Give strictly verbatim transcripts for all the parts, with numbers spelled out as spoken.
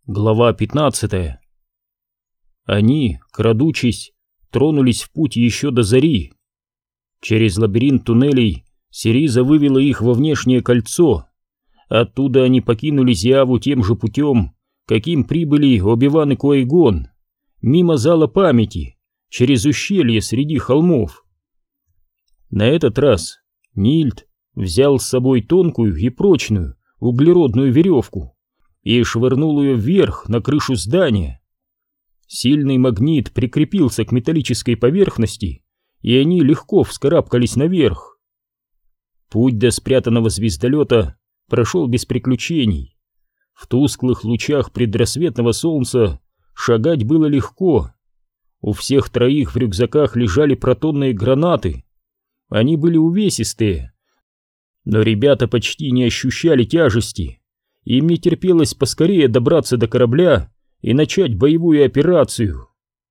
Глава пятнадцатая. Они, крадучись, тронулись в путь еще до зари. Через лабиринт туннелей Сириза вывела их во внешнее кольцо. Оттуда они покинули Зиаву тем же путем, каким прибыли Оби-Ван и Ки-Гон, мимо зала памяти, через ущелье среди холмов. На этот раз Нильд взял с собой тонкую и прочную углеродную веревку и швырнул ее вверх на крышу здания. Сильный магнит прикрепился к металлической поверхности, и они легко вскарабкались наверх. Путь до спрятанного звездолета прошел без приключений. В тусклых лучах предрассветного солнца шагать было легко. У всех троих в рюкзаках лежали протонные гранаты. Они были увесистые, но ребята почти не ощущали тяжести. Им не терпелось поскорее добраться до корабля и начать боевую операцию.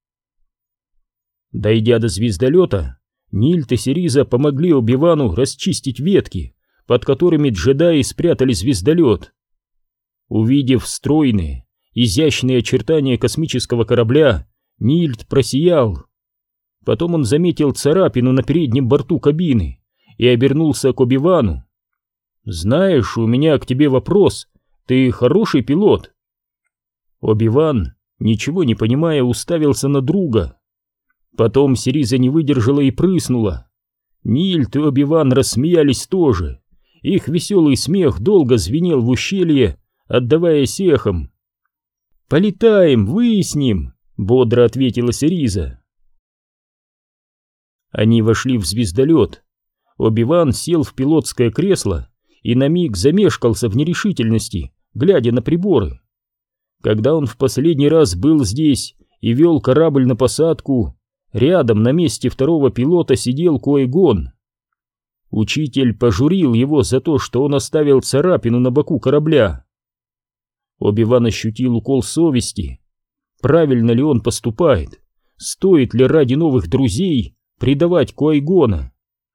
Дойдя до звездолета, Нильд и Сириза помогли Оби-Вану расчистить ветки, под которыми джедаи спрятали звездолет. Увидев стройные, изящные очертания космического корабля, Нильд просиял. Потом он заметил царапину на переднем борту кабины и обернулся к Оби-Вану. «Знаешь, у меня к тебе вопрос. Ты хороший пилот?» Оби-Ван, ничего не понимая, уставился на друга. Потом Сириза не выдержала и прыснула. Нильд и Оби-Ван рассмеялись тоже. Их веселый смех долго звенел в ущелье, отдаваясь эхом. «Полетаем, выясним», — бодро ответила Сириза. Они вошли в звездолет. Оби-Ван сел в пилотское кресло и на миг замешкался в нерешительности, глядя на приборы. Когда он в последний раз был здесь и вел корабль на посадку, рядом на месте второго пилота сидел Ки-Гон. Учитель пожурил его за то, что он оставил царапину на боку корабля. Оби-Ван ощутил укол совести. Правильно ли он поступает? Стоит ли ради новых друзей предавать Ки-Гона?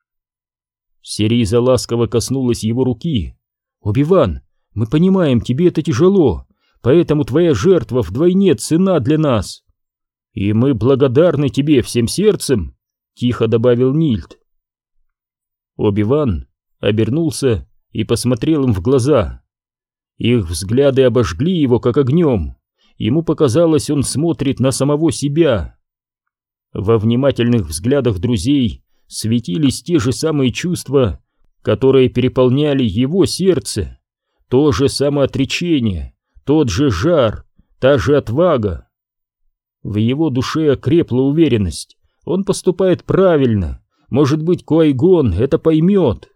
Сириза ласково коснулась его руки. «Оби-Ван, мы понимаем, тебе это тяжело, поэтому твоя жертва вдвойне ценна для нас. И мы благодарны тебе всем сердцем», — тихо добавил Нильд. Оби-Ван обернулся и посмотрел им в глаза. Их взгляды обожгли его, как огнем. Ему показалось, он смотрит на самого себя. Во внимательных взглядах друзей светились те же самые чувства, которые переполняли его сердце, то же самоотречение, тот же жар, та же отвага. В его душе окрепла уверенность, он поступает правильно, может быть, Ки-Гон это поймет.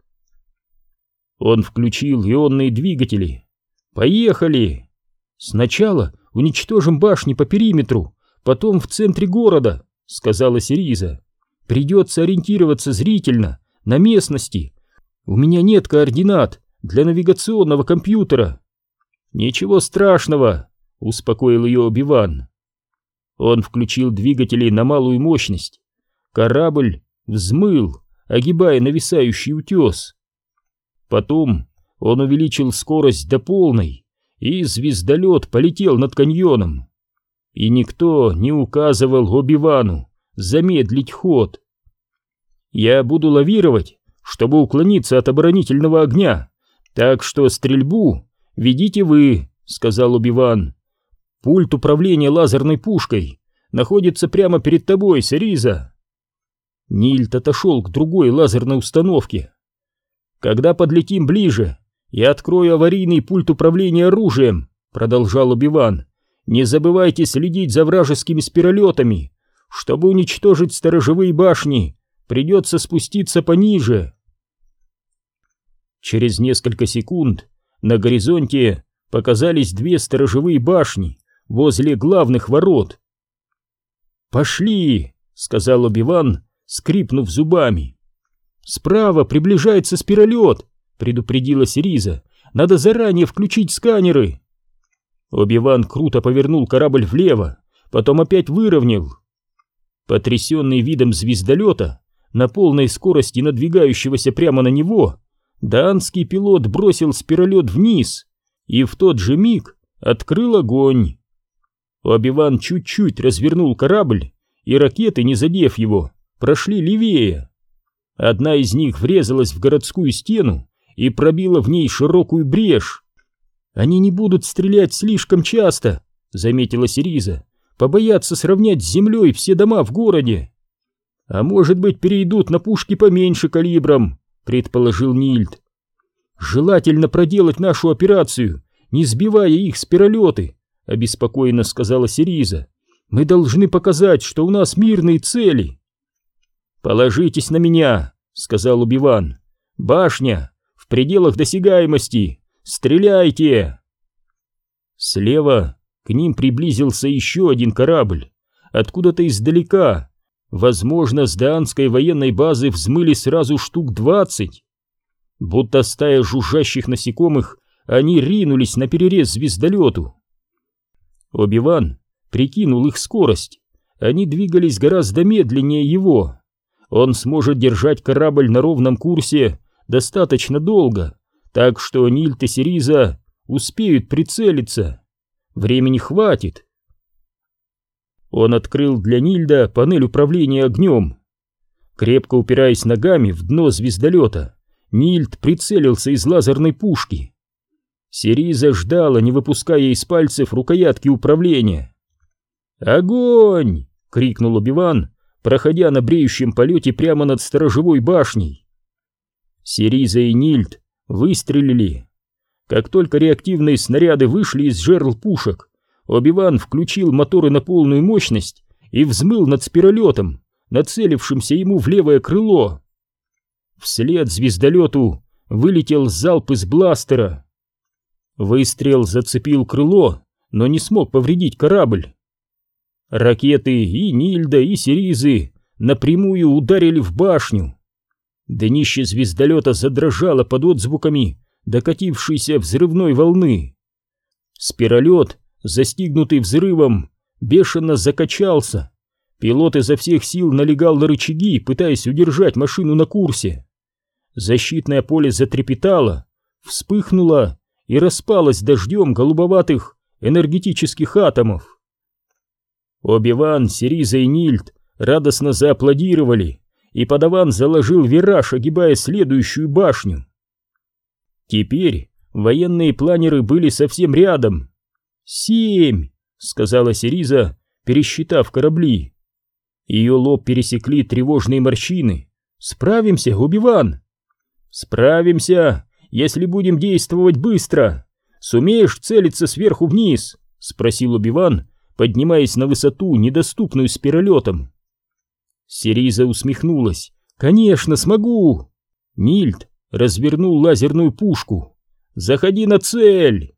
Он включил ионные двигатели. «Поехали! Сначала уничтожим башни по периметру, потом в центре города», — сказала Сириза. «Придется ориентироваться зрительно, на местности. У меня нет координат для навигационного компьютера». «Ничего страшного», — успокоил ее Оби-Ван. Он включил двигатели на малую мощность. Корабль взмыл, огибая нависающий утес. Потом он увеличил скорость до полной, и звездолет полетел над каньоном. И никто не указывал Оби-Вану замедлить ход. «Я буду лавировать, чтобы уклониться от оборонительного огня, так что стрельбу ведите вы», — сказал Оби-Ван. «Пульт управления лазерной пушкой находится прямо перед тобой, Сириза». Нильд отошел к другой лазерной установке. «Когда подлетим ближе, я открою аварийный пульт управления оружием», — продолжал Оби-Ван. «Не забывайте следить за вражескими спиролетами. Чтобы уничтожить сторожевые башни, придется спуститься пониже». Через несколько секунд на горизонте показались две сторожевые башни возле главных ворот. «Пошли!» — сказал Оби-Ван, скрипнув зубами. «Справа приближается спиролет», — предупредила Сириза. «Надо заранее включить сканеры». Оби-Ван круто повернул корабль влево, потом опять выровнял. Потрясенный видом звездолета, на полной скорости надвигающегося прямо на него, даанский пилот бросил спиролет вниз, и в тот же миг открыл огонь. Оби-Ван чуть-чуть развернул корабль, и ракеты, не задев его, прошли левее. Одна из них врезалась в городскую стену и пробила в ней широкую брешь. «Они не будут стрелять слишком часто», — заметила Сириза, — «побоятся сравнять с землей все дома в городе». «А может быть, перейдут на пушки поменьше калибром», — предположил Нильд. «Желательно проделать нашу операцию, не сбивая их с пиролеты», — обеспокоенно сказала Сириза. «Мы должны показать, что у нас мирные цели». «Положитесь на меня», — сказал Оби-Ван. «Башня в пределах досягаемости. Стреляйте!» Слева к ним приблизился еще один корабль. Откуда-то издалека, возможно, с даанской военной базы, взмыли сразу штук двадцать. Будто стая жужжащих насекомых, они ринулись на перерез звездолету. Оби-Ван прикинул их скорость. Они двигались гораздо медленнее его. Он сможет держать корабль на ровном курсе достаточно долго, так что Нильд и Сириза успеют прицелиться. Времени хватит. Он открыл для Нильда панель управления огнем. Крепко упираясь ногами в дно звездолета, Нильд прицелился из лазерной пушки. Сириза ждала, не выпуская из пальцев рукоятки управления. «Огонь!» — крикнул Оби-Ван, проходя на бреющем полете прямо над сторожевой башней. Сириза и Нильд выстрелили. Как только реактивные снаряды вышли из жерл пушек, Оби-Ван включил моторы на полную мощность и взмыл над спиролетом, нацелившимся ему в левое крыло. Вслед звездолету вылетел залп из бластера. Выстрел зацепил крыло, но не смог повредить корабль. Ракеты и Нильда, и Сиризы напрямую ударили в башню. Днище звездолета задрожало под отзвуками докатившейся взрывной волны. Спиролет, застигнутый взрывом, бешено закачался. Пилот изо всех сил налегал на рычаги, пытаясь удержать машину на курсе. Защитное поле затрепетало, вспыхнуло и распалось дождем голубоватых энергетических атомов. Оби-Ван, Сириза и Нильд радостно зааплодировали, и подаван заложил вираж, огибая следующую башню. Теперь военные планеры были совсем рядом. «Семь!» — сказала Сириза, пересчитав корабли. Ее лоб пересекли тревожные морщины. «Справимся, Оби-Ван?» «Справимся, если будем действовать быстро. Сумеешь целиться сверху вниз?» — спросил Оби-Ван, поднимаясь на высоту, недоступную спиролетом. Сириза усмехнулась. «Конечно, смогу!» Нильд развернул лазерную пушку. «Заходи на цель!»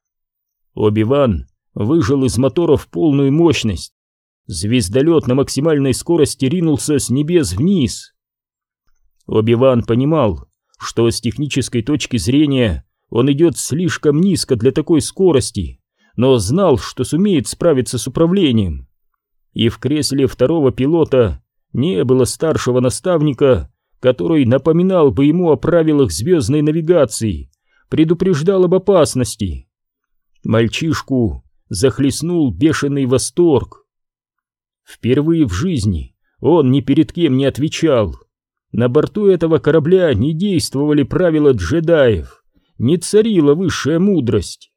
Оби-Ван выжал из моторов полную мощность. Звездолет на максимальной скорости ринулся с небес вниз. Оби-Ван понимал, что с технической точки зрения он идет слишком низко для такой скорости, но знал, что сумеет справиться с управлением. И в кресле второго пилота не было старшего наставника, который напоминал бы ему о правилах звездной навигации, предупреждал об опасности. Мальчишку захлестнул бешеный восторг. Впервые в жизни он ни перед кем не отвечал. На борту этого корабля не действовали правила джедаев, не царила высшая мудрость.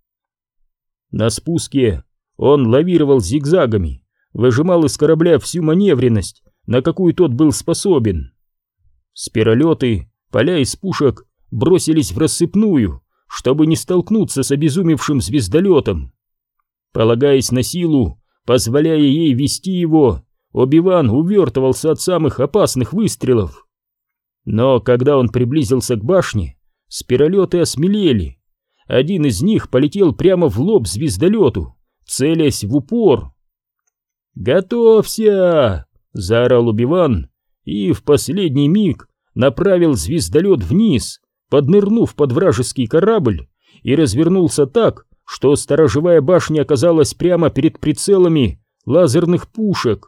На спуске он лавировал зигзагами, выжимал из корабля всю маневренность, на какую тот был способен. Спиролеты, поля из пушек, бросились в рассыпную, чтобы не столкнуться с обезумевшим звездолетом. Полагаясь на силу, позволяя ей вести его, Оби-Ван увертывался от самых опасных выстрелов. Но когда он приблизился к башне, спиролеты осмелели. Один из них полетел прямо в лоб звездолету, целясь в упор. «Готовься!» — заорал Оби-Ван и в последний миг направил звездолет вниз, поднырнув под вражеский корабль, и развернулся так, что сторожевая башня оказалась прямо перед прицелами лазерных пушек.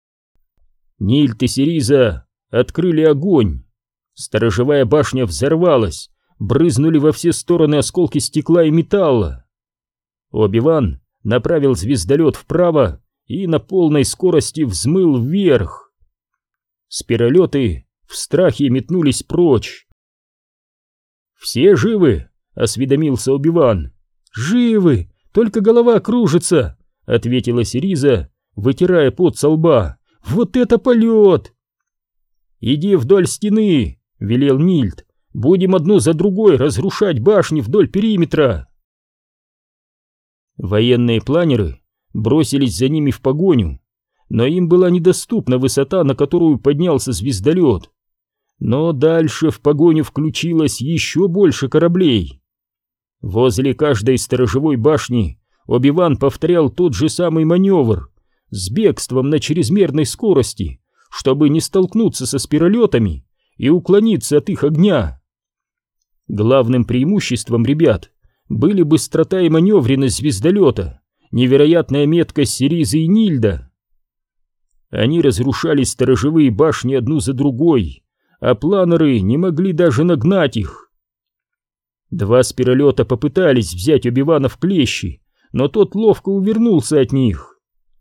Нильд и Сириза открыли огонь. Сторожевая башня взорвалась, брызнули во все стороны осколки стекла и металла. Оби-Ван направил звездолет вправо и на полной скорости взмыл вверх. Спиролеты в страхе метнулись прочь. «Все живы?» — осведомился Оби-Ван. «Живы, только голова кружится», — ответила Сириза, вытирая пот со лба. «Вот это полет!» «Иди вдоль стены», — велел Нильд. «Будем одну за другой разрушать башни вдоль периметра». Военные планеры бросились за ними в погоню, но им была недоступна высота, на которую поднялся звездолет. Но дальше в погоню включилось еще больше кораблей. Возле каждой сторожевой башни Оби-Ван повторял тот же самый маневр с бегством на чрезмерной скорости, чтобы не столкнуться со спиролетами и уклониться от их огня. Главным преимуществом ребят были быстрота и маневренность звездолета, невероятная меткость Сиризы и Нильда. Они разрушали сторожевые башни одну за другой, а планеры не могли даже нагнать их. Два спиролета попытались взять Оби-Вана в клещи, но тот ловко увернулся от них.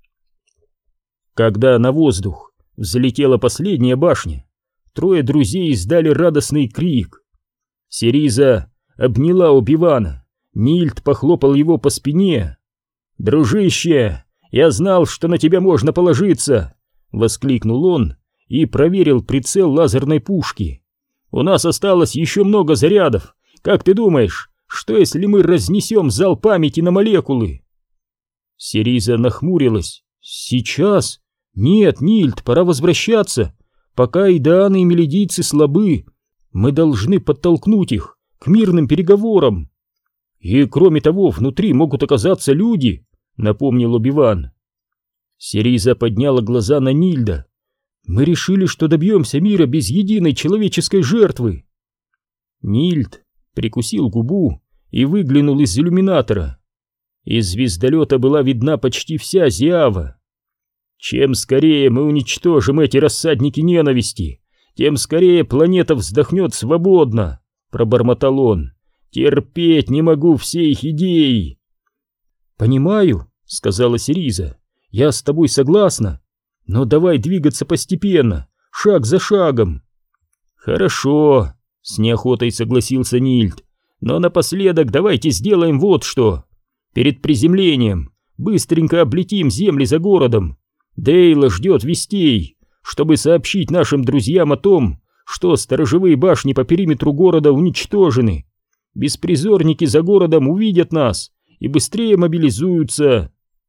Когда на воздух взлетела последняя башня, трое друзей издали радостный крик. Сириза обняла Оби-Вана, Нильд похлопал его по спине. «Дружище, я знал, что на тебя можно положиться!» — воскликнул он и проверил прицел лазерной пушки. «У нас осталось еще много зарядов. Как ты думаешь, что если мы разнесем зал памяти на молекулы?» Сириза нахмурилась. «Сейчас? Нет, Нильд, пора возвращаться. Пока Идааны и мелидийцы слабы, мы должны подтолкнуть их к мирным переговорам. И кроме того, внутри могут оказаться люди», — напомнил Оби-Ван. Сириза подняла глаза на Нильда. «Мы решили, что добьемся мира без единой человеческой жертвы». Нильд прикусил губу и выглянул из иллюминатора. Из звездолета была видна почти вся Зиава. «Чем скорее мы уничтожим эти рассадники ненависти, тем скорее планета вздохнет свободно», — пробормотал он. «Терпеть не могу все их идеи». «Понимаю», — сказала Сириза, — «я с тобой согласна, но давай двигаться постепенно, шаг за шагом». «Хорошо», — с неохотой согласился Нильд, — «но напоследок давайте сделаем вот что. Перед приземлением быстренько облетим земли за городом. Дейла ждет вестей, чтобы сообщить нашим друзьям о том, что сторожевые башни по периметру города уничтожены. Беспризорники за городом увидят нас и быстрее мобилизуются».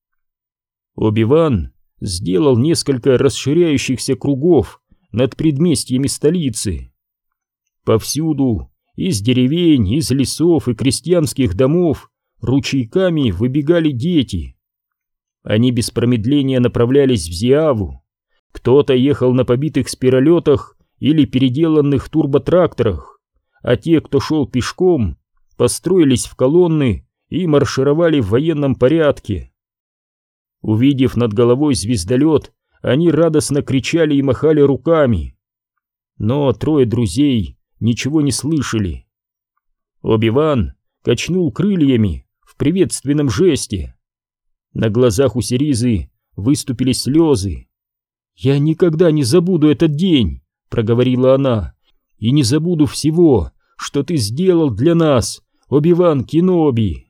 Оби-Ван сделал несколько расширяющихся кругов над предместьями столицы. Повсюду, из деревень, из лесов и крестьянских домов, ручейками выбегали дети. Они без промедления направлялись в Зиаву. Кто-то ехал на побитых спиролетах или переделанных турботракторах, а те, кто шел пешком, построились в колонны и маршировали в военном порядке. Увидев над головой звездолет, они радостно кричали и махали руками. Но трое друзей ничего не слышали. Оби-Ван качнул крыльями в приветственном жесте. На глазах у Сиризы выступили слезы. «Я никогда не забуду этот день», — проговорила она, — «и не забуду всего, что ты сделал для нас, Оби-Ван Кеноби».